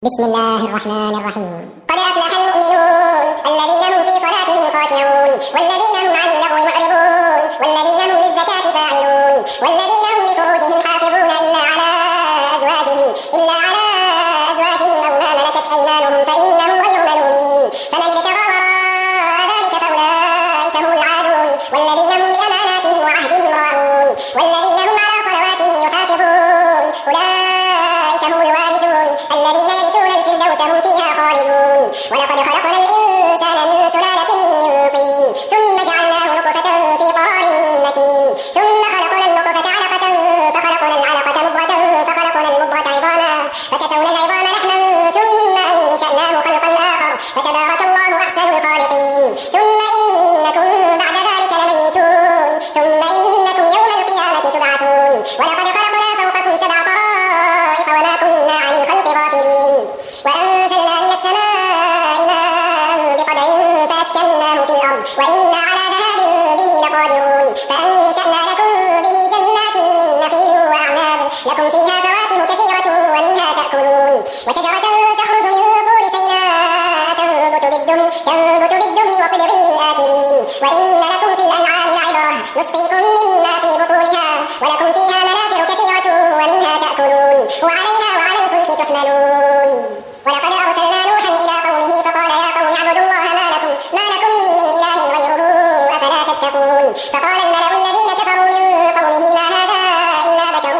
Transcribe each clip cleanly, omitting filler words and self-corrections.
بسم الله الرحمن الرحيم. قد أفلح المؤمنون الذين هم في صلاتهم خاشعون والذين هم عن اللغو معرضون والذين هم للزكاة فاعلون والذين هم لفروجهم حافظون إلا على أزواجهم أو ما ملكت أيمانهم فإنهم غير ملومين فمن ابتغى وراء ذلك فأولئك هم العادون والذين هم لأماناتهم وعهدهم راعون والذين هم على صلواتهم يحافظون أولئك هم الوارثون الذين هم فيها خالدون. ولقد خلقنا الإنسان من سلالة من طين ثم جعلناه نطفة في قرار مكين ثم خلقنا النطفة علقة فخلقنا العلقة مضغة فخلقنا المضغة عظاما فكسونا العظام لحما ثم أنشأناه خلقا آخر فتبارك الله أحسن الخالقين. ثم إنكم بعد ذلك لميتون ثم إنكم يوم القيامة تبعثون. ولقد خلقنا فوقكم سبع طرائق وما كنا عن الخلق غافلين وأنزلنا من السماء ماء بقدر فأسكناه في الأرض وإنا على ذهاب به لقادرون. فأنشأنا لكم به جنات من نخيل وأعناب لكم فيها فواكه كثيرة ومنها تأكلون وشجرة تخرج من طور سيناء تنبت بالدهن وصبغ للآكلين. وإن لكم في الأنعام لعبرة نسقيكم مما في بطونها ولكم فيها منافع كثيرة ومنها تأكلون وعليها وعلى الفلك تحملون. ولقد أرسلنا نوحا إلى قومه فقال يا قوم اعبدوا الله ما لكم من إله غيره أفلا تتقون. فقال الملأ الذين كفروا من قومه ما هذا إلا بشر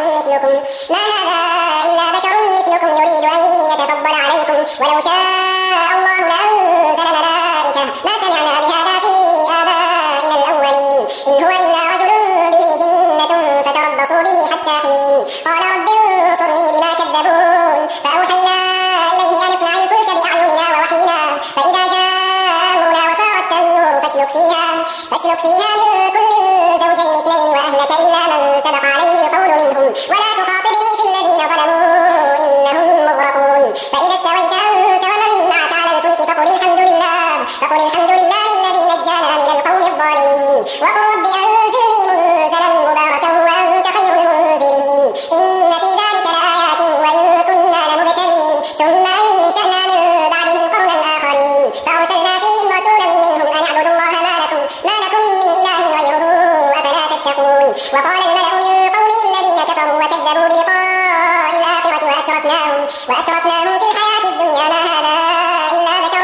مثلكم يريد أن يتفضل عليكم ولو شاء الله لأنزل ملائكة ما سمعنا بهذا في آبائنا الأولين إن هو إلا رجل به جنة فتربصوا به حتى حين. قال رب انصرني بما كذبون. فأوحينا إليه أن اصنع الفلك بأعيننا ووحينا فإذا جاء أمرنا وفارت النور فاسلك فيها من كل زوجين اثنين وأهلك إلا من سبق عليه القول منهم ولا تخاطبني في الذين ظلموا إنهم مغرقون. فإذا استويت أنت ومن معك على الفلك فقل الحمد لله الذي نجانا من القوم الظالمين وقل رب أنزلني منزلا مباركا وأنت خير المنزلين. إن في ذلك لآيات وإن كنا لمبتلين. ثم أنشأنا من بعدهم قرنا آخرين فأرسلنا فيهم رسولا منهم أن اعبدوا الله ما لكم من إله غيره أفلا تتقون. وقال الملأ من قومه الذين كفروا وكذبوا بلقاء الآخرة وأترفناهم في الحياة الدنيا ما هذا إلا بشر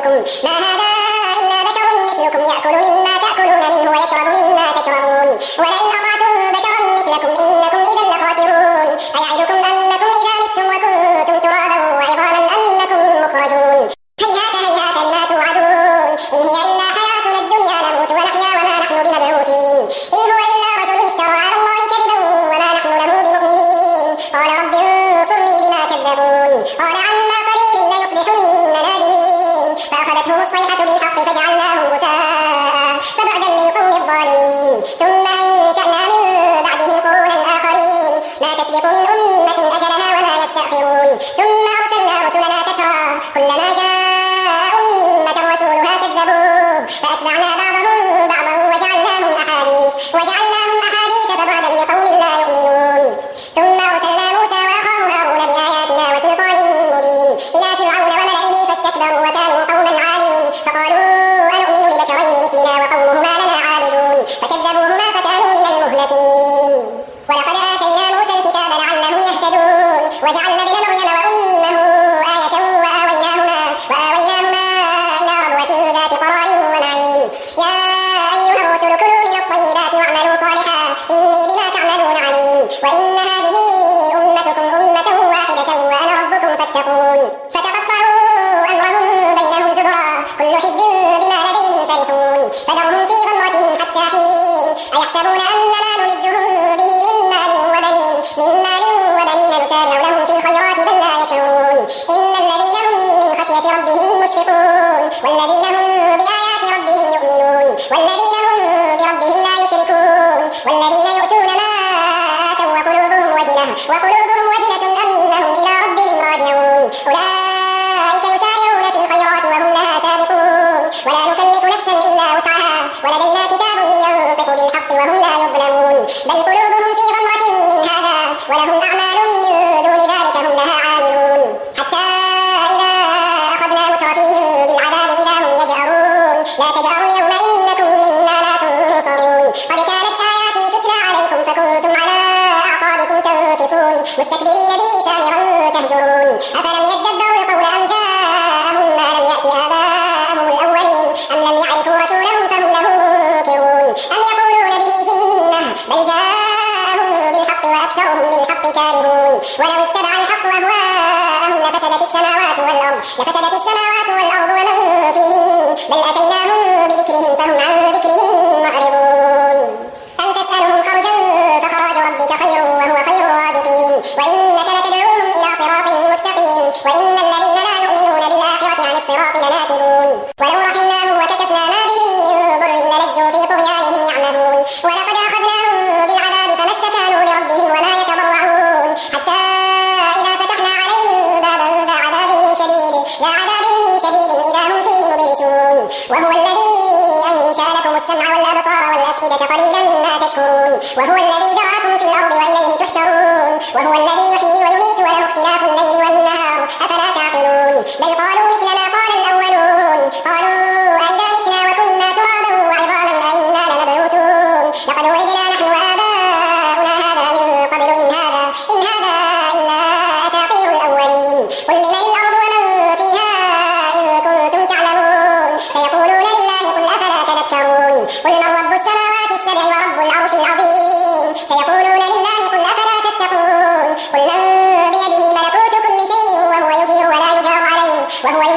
مثلكم يأكل مما تأكلون منه ويشرب مما تشربون ولئن أطعتم بشرا مثلكم إنكم إذا لخاسرون. أيعدكم أنكم إذا متم وكنتم ترابا وعظاما أنكم مخرجون. هيهات لما توعدون إن هي إلا حياتنا الدنيا نموت ونحيا وما نحن بمبعوثين إن هو إلا رجل افترى على الله كذبا وما نحن له بمؤمنين. قال رب انصرني بما كذبون. قال عما قليل ليصبحن نادمين فأخذتهم الصيحة بالحق فجعلناهم غثاء فبعدا للقوم الظالمين. ثم أنشأنا من بعدهم قرونا آخرين لا تسبق من أمة أجلها وما يستأخرون. ثم أرسلنا رسلنا تترى كلما جاء أمة رسولها كذبوه فأتبعنا بعضهم بعضا وجعلناهم أحاديث فبعدا لقوم لا يؤمنون. ثم أرسلنا موسى وأخاه هارون بآياتنا وسلطان مبين إلى فرعون وملئه فاستكبروا وكانوا قوما عالين فقالوا أنؤمن لبشرين مثلنا وقومهما لنا عابدون فكذبوهما فكانوا من المهلكين. ولقد آتينا موسى الكتاب لعلهم يهتدون وجعلنا ابن مريم وأمه آية وآويناهما إلى ربوة ذات قرار ومعين. يا أيها الرسل كلوا من الطيبات واعملوا صالحا إني بما تعملون عليم. وإن هذه أمتكم أمة واحدة وأنا ربكم فاتقون. فتقطعوا أمرهم بينهم زبرا كل حزب بما لديهم فرحون. فذرهم في غمرتهم حتى حين. أيحسبون أن ما نمدهم به من مال وبنين نسارع لهم في الخيرات بل لا يشعرون. إن الذين هم من خشية ربهم مشفقون والذين هم بآيات ربهم يؤمنون والذين هم بربهم لا يشركون والذين يؤتون ما آتوا وقلوبهم وجلة أنهم إلى ربهم راجعون. أولئك يسارعون في الخيرات وهم لها سابقون ولا نكلف نفسا إلا وسعها ولدينا كتاب ينطق بالحق وهم لا يظلمون. بل قلوبهم في غمرة من هذا ولهم أعمال من دون ذلك هم لها عاملون. حتى أفلم يدبروا القول أم جاءهم ما لم يأت آباءهم الأولين أم لم يعرفوا رسولهم فهم له منكرون أم يقولون به جنة بل جاءهم بالحق وأكثرهم للحق كارهون ولو اتبع الحق أهواءهم لفسدت السماوات والأرض ومن فيهن بل أتيناهم بذكرهم فهم عن ذكرهم معرضون أم تسألهم خرجا فخراج ربك خير وهو خير الرازقين وإنك لتدعوهم إلى صراط مستقيم وإن الذين لا يؤمنون بالآخرة عن الصراط لناكبون ولو رحمناهم وكشفنا ما بهم من ضر للجوا في طغيانهم يعمهون ولقد أخذناهم بالعذاب فما استكانوا لربهم وما يتضرعون حتى إذا فتحنا عليهم بابا ذا عذاب شديد إذا هم فيه مبلسون وهو الذي أنشأ لكم السمع والأبصار والأفئدة قليلا ما تشكرون وهو الذي ذرأكم في الأرض وإليه تحشرون وهو الذي يحيي ويميت وله اختلاف الليل والنهار أفلا تعقلون بل قالوا مثل ما قال الأولون قالوا أئذا متنا وكنا ترابا وعظاما أئنا لمبعوثون لقد وعدنا نحن وآباؤنا هذا من قبل إن هذا إلا أساطير الأولين قل لمن الأرض ومن فيها إن كنتم تعلمون فيقولون لله قل أفلا تذكرون قل من رب السماوات السبع ورب العرش العظيم سيقولون لله قل أفلا تتقون قل من بيده ملكوت كل شيء وهو يجير ولا يجار عليه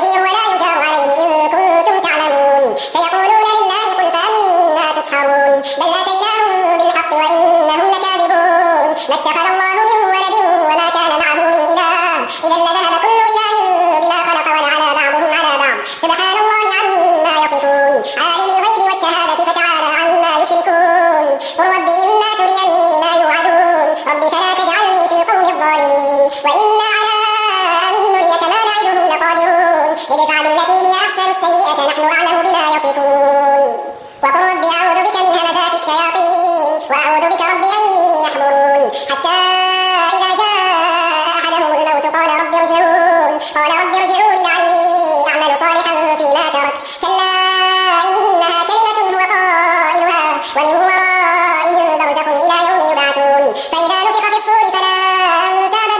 إن كنتم تعلمون سيقولون لله قل فأنا تسحرون بل أتيناهم بالحق وإنهم لكاذبون ما اتخذ الله من ولد وما كان معه من إله إذا لذهب كل إله بما خلق ولعلى بعضهم على بعض سبحان الله عما يصفون عالم الغيب والشهادة فتعالى عما يشركون قل رب إما تريني ما يوعدون رب فلا تجعلني في القوم الظالمين وإنا على أن نريك ما نعدهم لقادرون ادفع بالتي هي أحسن السيئة نحن أعلم بما يصفون وقل رب أعوذ بك من همزات الشياطين وأعوذ بك رب أن يحضرون حتى إذا جاء أحدهم الموت قال رب ارجعون لعلي أعمل صالحا فيما تركت كلا إنها كلمة هو قائلها ومن ورائهم برزخ إلى يوم يبعثون فإذا نفخ في الصور فلا أنساب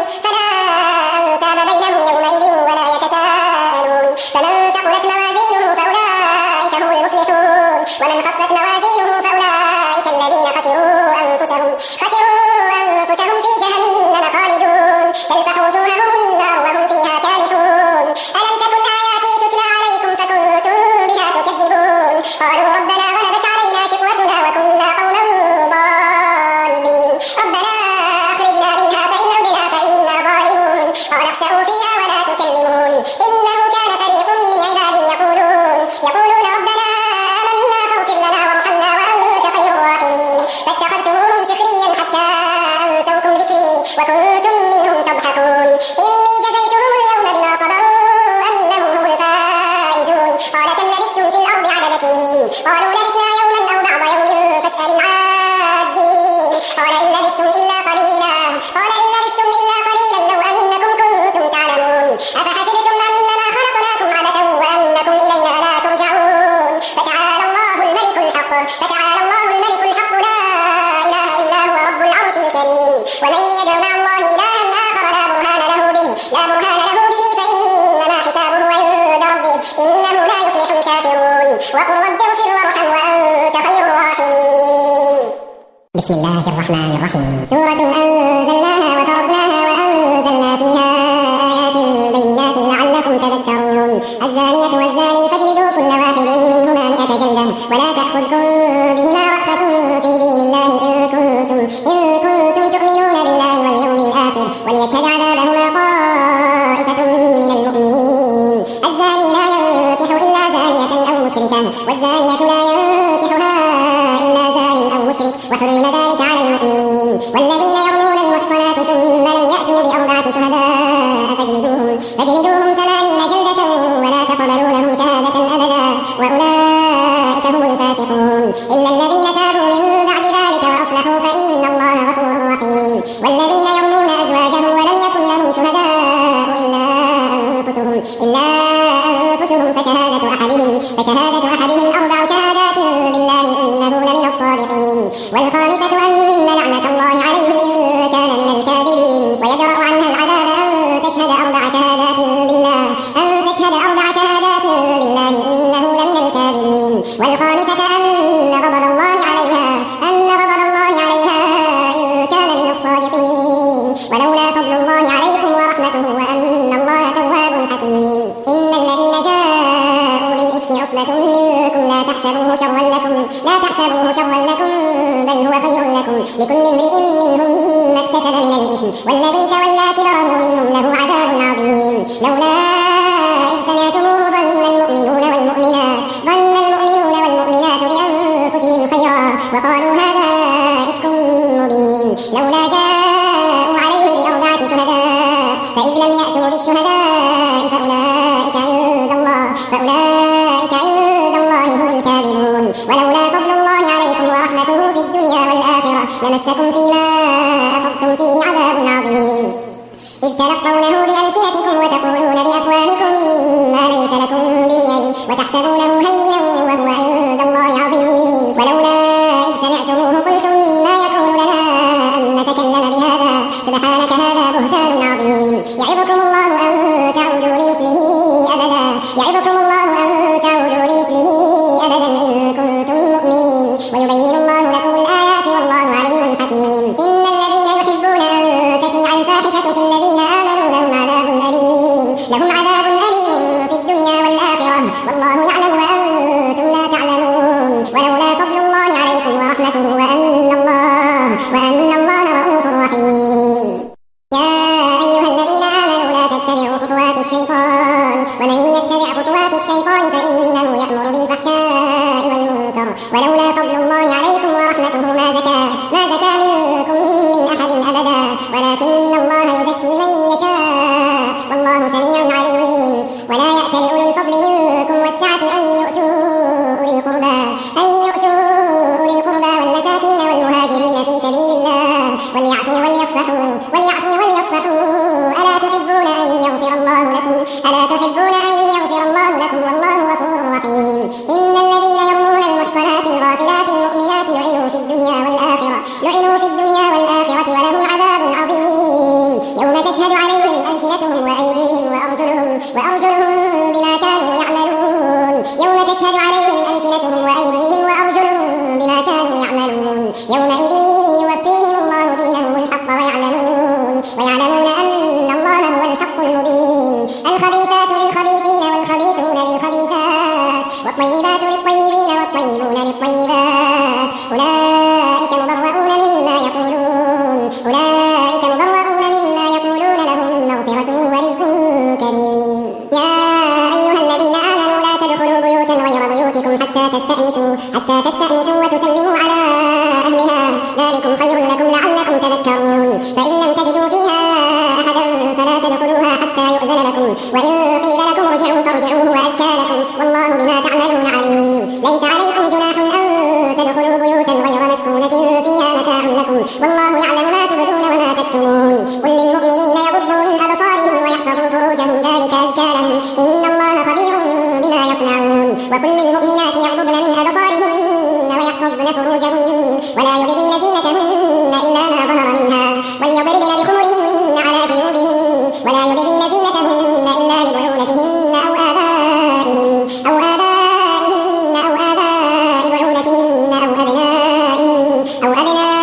بينهم يومئذ ولا يتساءلون فمن ثقلت موازينه فأولئك هم المفلحون ومن خفت موازينه فأولئك الذين خسروا أنفسهم في جهنم خالدون تلفح وجوههم النار وهم فيها كالحون ألم تكن آياتي تتلى عليكم فكنتم بها تكذبون قالوا ربنا غلبت علينا شقوتنا وكنا قوما ضالين ربنا أخرجنا منها فإن عدنا فإنا ظالمون قال اخسئوا فيها ولا تكلمون إنه كان فريق من عبادي يقولون ربنا آمنا فاغفر لنا وارحمنا وأنت خير الراحمين فاتخذتموهم سخريا حتى أنسوكم ذكري وكنتم منهم تضحكون إني جزيتهم اليوم بما صبروا أنهم هم الفائزون قال كم لبثتم في الأرض عدد سنين قالوا لبثنا يوما أو بعض يوم فاسأل العادين قال إن لبثتم إلا قليلا لو أنكم كنتم تعلمون أفحسبتم أنما خلقناكم عبثا وأنكم إلينا لا ترجعون فتعالى الله الملك الحق لا إله إلا هو رب العرش الكريم ومن يدع مع الله إلها آخر لا برهان له به فإنما حسابه عند ربه إنه لا يفلح الكافرون وقل رب اغفر وارحم وأنت خير الراحمين بسم الله الرحمن الرحيم سورة أنزلناها وفرضناها وأنزلنا فيها آيات بينات لعلكم تذكرون الزانية والزاني فاجلدوا كل واحد منهما 100 جلدة ولا تأخذكم بهما رأفة في دين الله إن كنتم تؤمنون بالله واليوم الآخر وليشهد عذابهما طائفة من المؤمنين الزاني لا ينكح إلا زانية أو مشركة والزانية لا ينكحها إلا زان أو مشرك وحرم ذلك على المؤمنين والذين يرمون المحصنات ثم لم يأتوا ب4 شهداء فاجلدوهم 80 جلدة ولا تقبلوا لهم شهادة أبدا وأولئك هم الفاسقون إلا الذين تابوا من بعد ذلك وأصلحوا فإن الله غفور رحيم والذين يرمون أزواجهم ولم يكن لهم شهداء إلا أنفسهم فشهادة أحدهم 4 شهادات بالله إنه لمن الصادقين والخامسة أن لعنة الله عليه إن كان من الكاذبين ويدرأ عنها العذاب أن تشهد 4 شهادات بالله أن تشهد 4 شهادات بالله إنه لمن الكاذبين والخامسة أن غضب الله عليها إن كان من الصادقين ولولا فضل الله عليكم ورحمته وأن الله تواب حكيم إن الذين جاءوا بالإفك عصبة منكم لا تحسبوه شرا لكم بل هو خير لكم لكل امرئ منهم ما اكتسب من الإثم والذي تولى كبره منهم له عذاب عظيم لولا إذ سمعتموه ظن المؤمنون والمؤمنات بأنفسهم خيرا وقالوا هذا إفك مبين لولا جاءوا عليه ب4 شهداء فإذ لم يأتوا بالشهداء فأولئك عند الله هم الكاذبون ولولا فضل الله عليكم ورحمته في الدنيا والآخرة لمسكم فيما أخذتم فيه عذاب عظيم إذ تلقونه بألسنتكم وتقولون بأفواهكم ما ليس لكم به علم وتحسبونه هينا وهو عند الله عظيم ولولا إذ سمعتموه قلتم ما يكون لنا أن نتكلم بهذا سبحانك هذا بهتان عظيم يعظكم الله أن تعودوا لمثله أبدا إن كنتم مؤمنين ويبين الله لكم الآيات والله عليم حكيم إن الذين يحبون أن تشيع الفاحشة في الذين آمنوا لهم عذاب أليم في الدنيا والآخرة والله يعلم وأنتم لا تعلمون ولولا فضل الله عليكم ورحمته وأن الله رؤوف رحيم يا أيها الذين آمنوا لا تتبعوا خطوات الشيطان ومن يتبع خطوات الشيطان فإنه يأمر بالفحشاء والمنكر ولولا فضل الله عليكم ورحمته ما زكى منكم من أحد أبدا ولكن الله يزكي من يشاء والله سميع عليم ولا يأتل أولو الفضل منكم والسعة أن يؤتوا أولي القربى والمساكين والمهاجرين في سبيل الله وليعفوا وليصفحوا ألا تحبون أن يغفر الله لكم والله غفور رحيم إن الذين يرمون المحصنات الغافلات المؤمنات لعنوا في الدنيا والآخرة ولهم عذاب عظيم يوم تشهد عليهم ألسنتهم وأيديهم وأرجلهم بما كانوا يعملون يومئذ يوفيهم الله دينهم الحق ويعلمون أن الله هو الحق المبين الخبيثات للخبيثين والخبيثون للخبيثات والطيبات للطيبين والطيبون للطيبات أولئك مبرؤون مما يقولون لهم مغفرة ورزق كريم يا أيها الذين آمنوا لا تدخلوا بيوتا غير بيوتكم حتى تستأنسوا وتسلموا على أهلها ذلكم خير لكم لعلكم تذكرون فإن لم تجدوا فيها أحدا فلا تدخلوها حتى يؤذن لكم وإن قيل لكم ارجعوا فارجعوا هو أزكى لكم والله بما تعملون عليم ليس عليكم جناح أن تدخلوا بيوتا غير مسكونة فيها متاع لكم والله يعلم ما تبدون وما تكتمون قل للمؤمنين يغضوا من أبصارهم ويحفظوا فروجهم ذلك أزكى لهم إن الله خبير بما يصنعون وقل للمؤمنات يغضضن من أبصارهن ويحفظن فروجهن ولا يبدين زينتهن إلا ما ظهر منها وليضربن بخمرهن على جيوبهن ولا يبدين زينتهن إلا لبعولتهن أو آبائهن أو آباء بعولتهن أو أبنائهن أو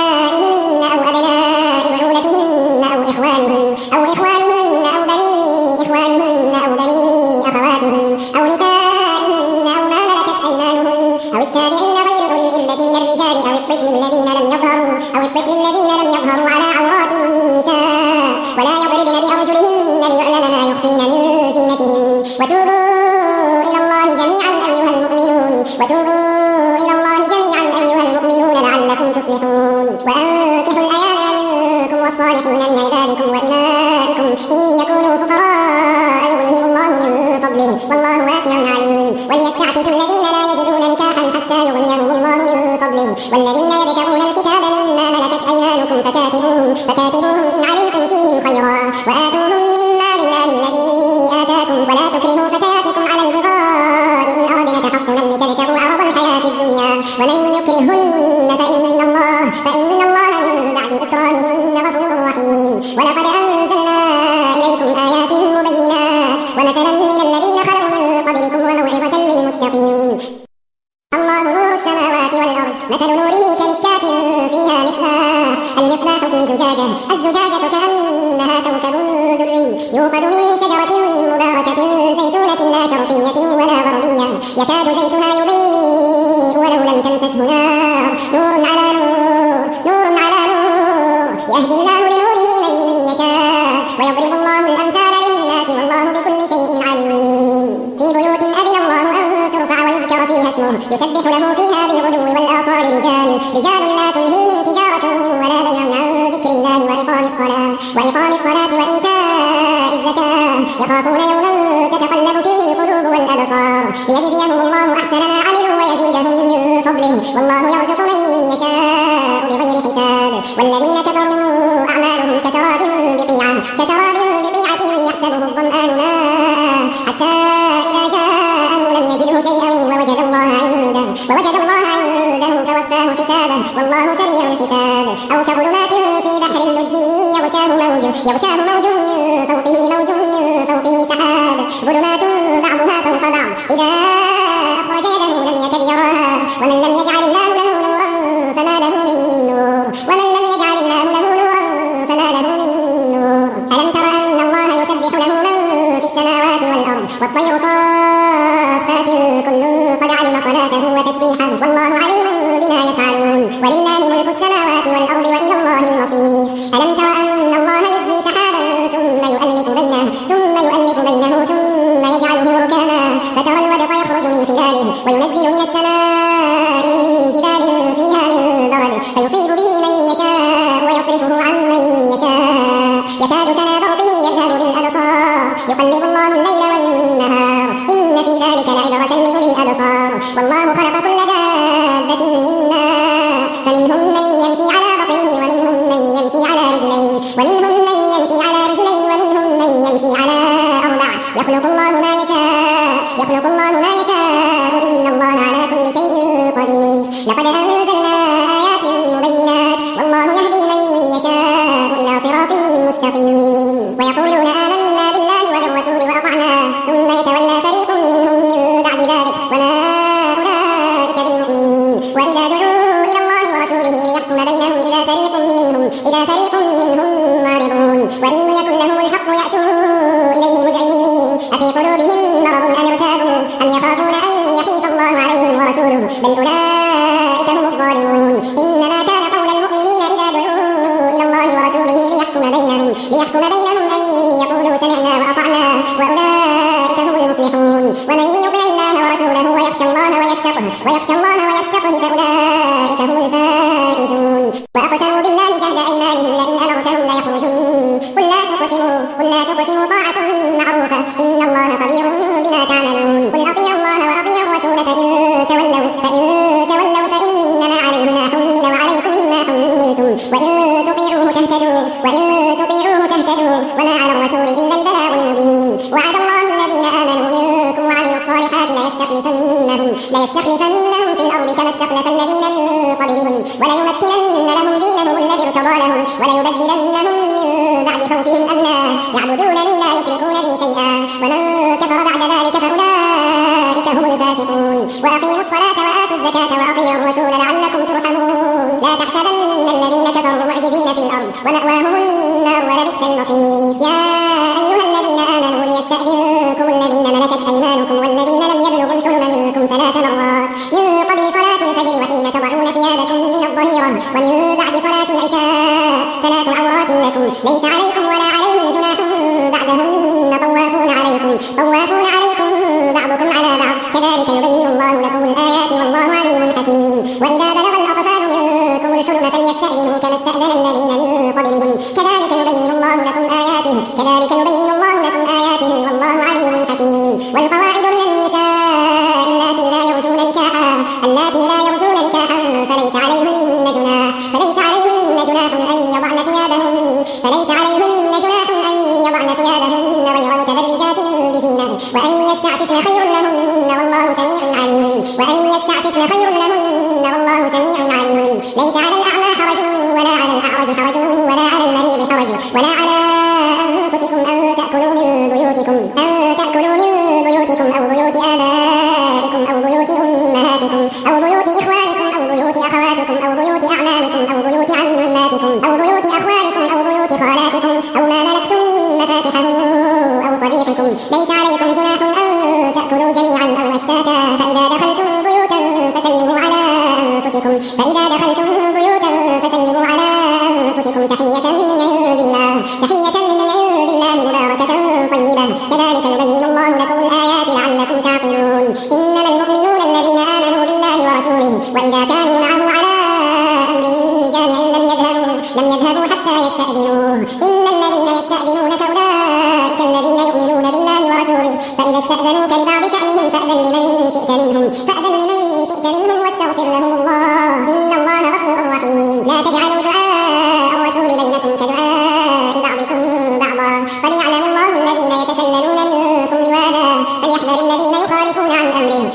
أبناء بعولتهن أو إخوانهن أو بني إخوانهن أو بني أخواتهن أو نسائهن أو ما ملكت أيمانهن أو التابعين غير أولي الإربة من الرجال أو الطفل الذين لم يظهروا على عورات النساء ولا يضربن بأرجلهن ليعلم ما يخفين من زينتهن وتوبوا إلى الله جميعا أيها المؤمنون لعلكم تفلحون وأنكحوا الأيام منكم والصالحين من عبادكم وإمائكم إن يكونوا فقراء يغنيهم الله من فضله والله واسع عليم وليستعفف الذين لا يجدون نكاحا حتى يغنيهم الله من فضله والذين يبتغون الكتاب مما ملكت أيمانكم فكاتبوهم إن علمتم فيهم خيرا وآتوهم من مال الله الذي آتاكم ولا تكرهوا فتياتكم على البغاء إن أردنا تحصنا لتبتغوا عرض الحياة الدنيا ومن يكرهن فإن الله من بعد إكراههن غفور رحيم ولقد أنزلنا إليكم آيات مبينات للمتقين. الله نور السماوات والأرض مثل نوره كمشكاة فيها مصباح المصباح في زجاجة الزجاجة كأنها كوكب دري يوقد من شجرة مباركة زيتونة لا شرقية ولا غربية يكاد زيتها يضيء ولو لم تمسسه نار نور على نور نور على نور يهدي الله لنوره من يشاء ويضرب الله الأمثال للناس والله بكل شيء عليم. في بيوت أذن الله أن ترفع ويذكر فيها اسمه يسبح له فيها بالغدو والآصال رجال لا تلهيهم تجارة ولا بيع عن ذكر الله وإقام الصلاة وإيتاء الزكاة يخافون يوما تتقلب فيه القلوب والأبصار ليجزيهم الله أحسن ما عملوا ويزيدهم من فضله والله يرزق من يشاء بغير حساب. والذين كفروا أعمالهم كسراب بقيعة يحسبه الظمآن ماء حتى إذا جاءه لم يجده شيئا ووجد الله عنده فوفاه حسابه والله سريع الحساب. أو كظلمات في بحر اللجي يغشاه موج من فوقه سحاب ظلمات بعضها فوق بعض إذا أخرج يده لم يكد يراها ومن لم يجعل الله له نورا فما له من نور ألم تر أن الله يسبح له من في السماوات والأرض والطير صافات كل قد علم صلاته وتسبيحه والله عليم بما يفعلون ولله ملك السماوات والأرض وإلى الله المصير. ألم تر أن الله يزجي سحابا ثم يؤلف بينه ثم يجعله ركاما فترى الودق يخرج من خلاله وينزل من السماء من جبال فيها من برد فيصيب به من يشاء ويصرفه عن من يشاء يكاد سنا برقه يذهب بالأبصار يقلب الله الليل والنهار إن في ذلك لعبرة لأولي الأبصار. والله خلق كل دابة من ماء فمنهم من يمشي على بطنه ومنهم من يمشي على رجلين ومنهم من يمشي على أربع يخلق الله ما يشاء إن الله على كل شيء قدير. لقد أنزلنا آيات مبينات والله يهدي من يشاء إلى صراط مستقيم. ويقولون آمنا بالله وبالرسول وأطعنا ثم يتولى فريق منهم من بعد ذلك وما أولئك بالمؤمنين وإذا دعوا إلى الله ورسوله ليحكم بينهم إذا فريق منهم معرضون وإن يكن لهم الحق يأتوا إليه مذعنين أفي قلوبهم مرض أم ارتابوا أم يخافون أن يحيف الله عليهم ورسوله بل أولئك هم الظالمون. إنما كان قول المؤمنين إذا دعوا إلى الله ورسوله ليحكم بينهم أن يقولوا سمعنا وأطعنا وأولئك هم المفلحون. ومن يطع الله ورسوله ويخشى الله ويتقه فأولئك هم الفائزون. وأقسموا بالله جهد أيمانهم لئن أمرتهم ليخرجون قل لا تقسموا طاعة معروفة إن الله خبير بما تعملون. قل أطيعوا الله وأطيعوا الرسول فإن تولوا فإنما عليه ما حمل وعليكم ما حملتم وإن تطيعوه تهتدوا وما على الرسول إلا البلاغ المبين. وعد الله الذين آمنوا منكم وعملوا الصالحات ليستخلفنهم في الأرض كما استخلف الذين من قبلهم وليمكنن لهم دينهم الذي ارتضى لهم وليبدلنهم من بعد خوفهم أمنا يعبدونني لا يشركون بي شيئا ومن كفر بعد ذلك فأولئك هم الفاسقون. وأقيموا الصلاة وآتوا الزكاة وأطيعوا الرسول لعلكم ترحمون. لا تحسبن الذين كفروا معجزين في الأرض ومأواهم النار ولبئس المصير. يا أيها الذين آمنوا ليستأذنكم الذين ملكت أيمانكم والذين لم يبلغوا الحلم منكم 3 مرات من قبل صلاة الفجر وحين تضعون ثيابكم من الظهيرة ومن بعد صلاة العشاء 3 عورات لكم ليس عليكم ولا عليهم جناح بعدهن طوافون عليكم بعضكم على بعض كذلك يبين الله لكم الآيات والله عليم حكيم. وإذا بلغ الأطفال منكم الحلم فليستأذنوا كما استأذن الذين من قبلهم كذلك يبين الله لكم آياته والله عليم حكيم. والقواعد من النساء اللاتي لا يرجون نكاحا فليس عليهن جناح أن يضعن ثيابهن غير متبرجات بزينة وأن يستعففن خير لهن والله سميع عليم. ليس على الأعمى حرج ولا على الأعرج حرج ولا على المريض حرج ولا على أنفسكم أن تأكلوا من بيوتكم أو بيوت آبائكم أو بيوت ليس عليكم جناح أن تأكلوا جميعا أو أشتاتا فإذا دخلتم بيوتا فسلموا على أنفسكم تحية من عند الله مباركة طيبة كذلك يبين الله لكم الآيات لعلكم تعقلون إنما المؤمنون الذين آمنوا بالله ورسوله وإذا كانوا معه على أمر جامع لم يذهبوا حتى يستأذنوه إن الذين يستأذنونك أولئك الذين يؤمنون بالله ورسوله فإذا استأذنوك لبعض شأنهم فأذن لمن شئت منهم واستغفر لهم الله إن الله غفور رحيم لا تجعلوا دعاء الرسول بينكم كدعاء بعضكم بعضا قد يعلم الله الذين يتسللون منكم لواذا فليحذر الذين يخالفون عن أمره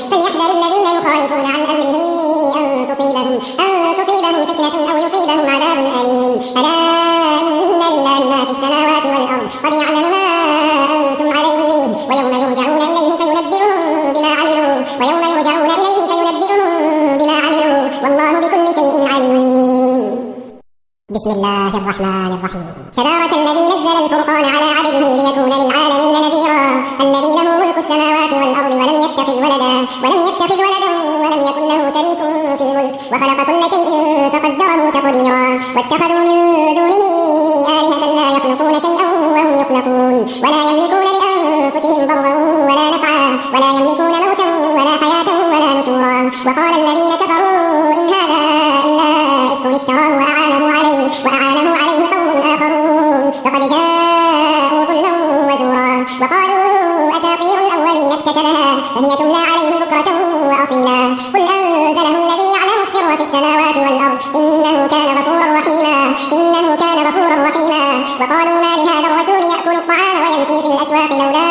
أن تصيبهم فتنة أو يصيبهم عذاب أليم ألا إن لله ما في السماوات والأرض قد يعلم ما أنتم عليه ويوم يرجعون إليه فينبئهم بما عملوا والله بكل شيء عليم. بسم الله الرحمن الرحيم. تبارك الذي نزل الفرقان على عبده ليكون للعالمين نذيرا الذي له ملك السماوات والأرض ولم يتخذ ولدا ولم يكن له شريك في الملك وخلق كل شيء فقدره تقديرا واتخذوا من دونه آلهة لا يخلقون شيئا وهم يخلقون ولا يملكون لأنفسهم ضرا ولا نفعا ولا يملكون موتا ولا حياة ولا نشورا وقال الذين كفروا إن هذا إلا إفك افتراه وأعانه عليه قوم آخرون فقد جاءوا ظلما وزورا وقالوا أساطير الأولين اكتتبها فهي تملى عليه بكرة وأصيلا قل أنزله الذي يعلم السر في السماوات والأرض إنه كان غفورا رحيما وقالوا ما لهذا الرسول يأكل الطعام ويمشي في الأسواق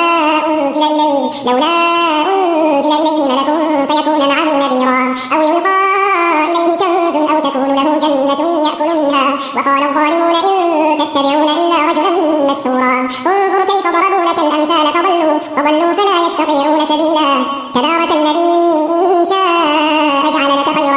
لولا أنزل إليه ملك فيكون معه نذيرا أو يلقى إليه كنز أو تكون له جنة يأكل منها وقال الظالمون إن تتبعون إلا رجلا مسحورا انظر كيف ضربوا لك الأمثال فضلوا فلا يستطيعون سبيلا تبارك الذي إن شاء جعل لك خيرا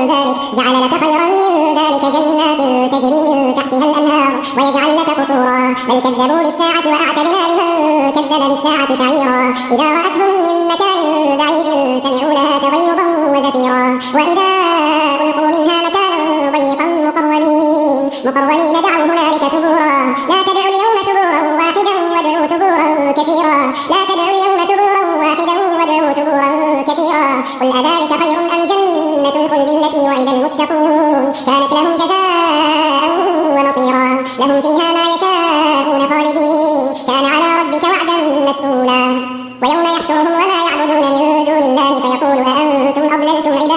من ذلك جنات تجري من تحتها الأنهار ويجعل لك قصورا بل كذبوا بالساعة وأعتدنا لمن كذب بالساعة سعيرا إذا رأتهم من مكان بعيد سمعوا لها تغيظا وزفيرا وإذا ألقوا منها مكانا ضيقا مقرنين دعوا هنالك ثبورا لا تدعوا اليوم ثبورا واحدا وادعوا ثبورا كثيرا قل أذلك خير أم جنة الخلد التي وعد المتقون كانت لهم جزاء ومصيرا لهم فيها ما يشاءون خالدين كان على ربك وعدا مسئولا ويوم يحشرهم وما يعبدون من دون الله فيقول أأنتم أضللتم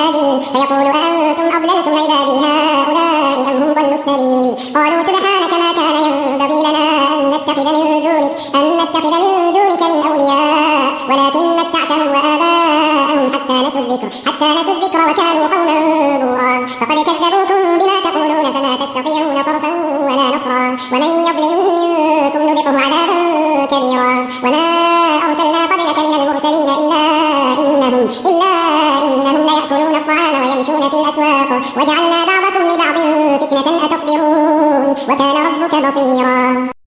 عبادي هؤلاء أم هم ضلوا السبيل قالوا سبحانك ما كان ينبغي لنا أن نتخذ من دونك من أولياء ولكن متعتهم وآباءهم حتى نسوا الذكر وكانوا قوما بورا فقد كذبوكم بما تقولون فما تستطيعون صرفا ولا نصرا ومن يظلم منكم نذقه عذابا كبيرا وما أرسلنا قبلك من المرسلين إلا إنهم ليأكلون الطعام ويمشون في الأسواق وجعلنا بعضكم لبعض فتنة أتصبرون وكان ربك بصيرا.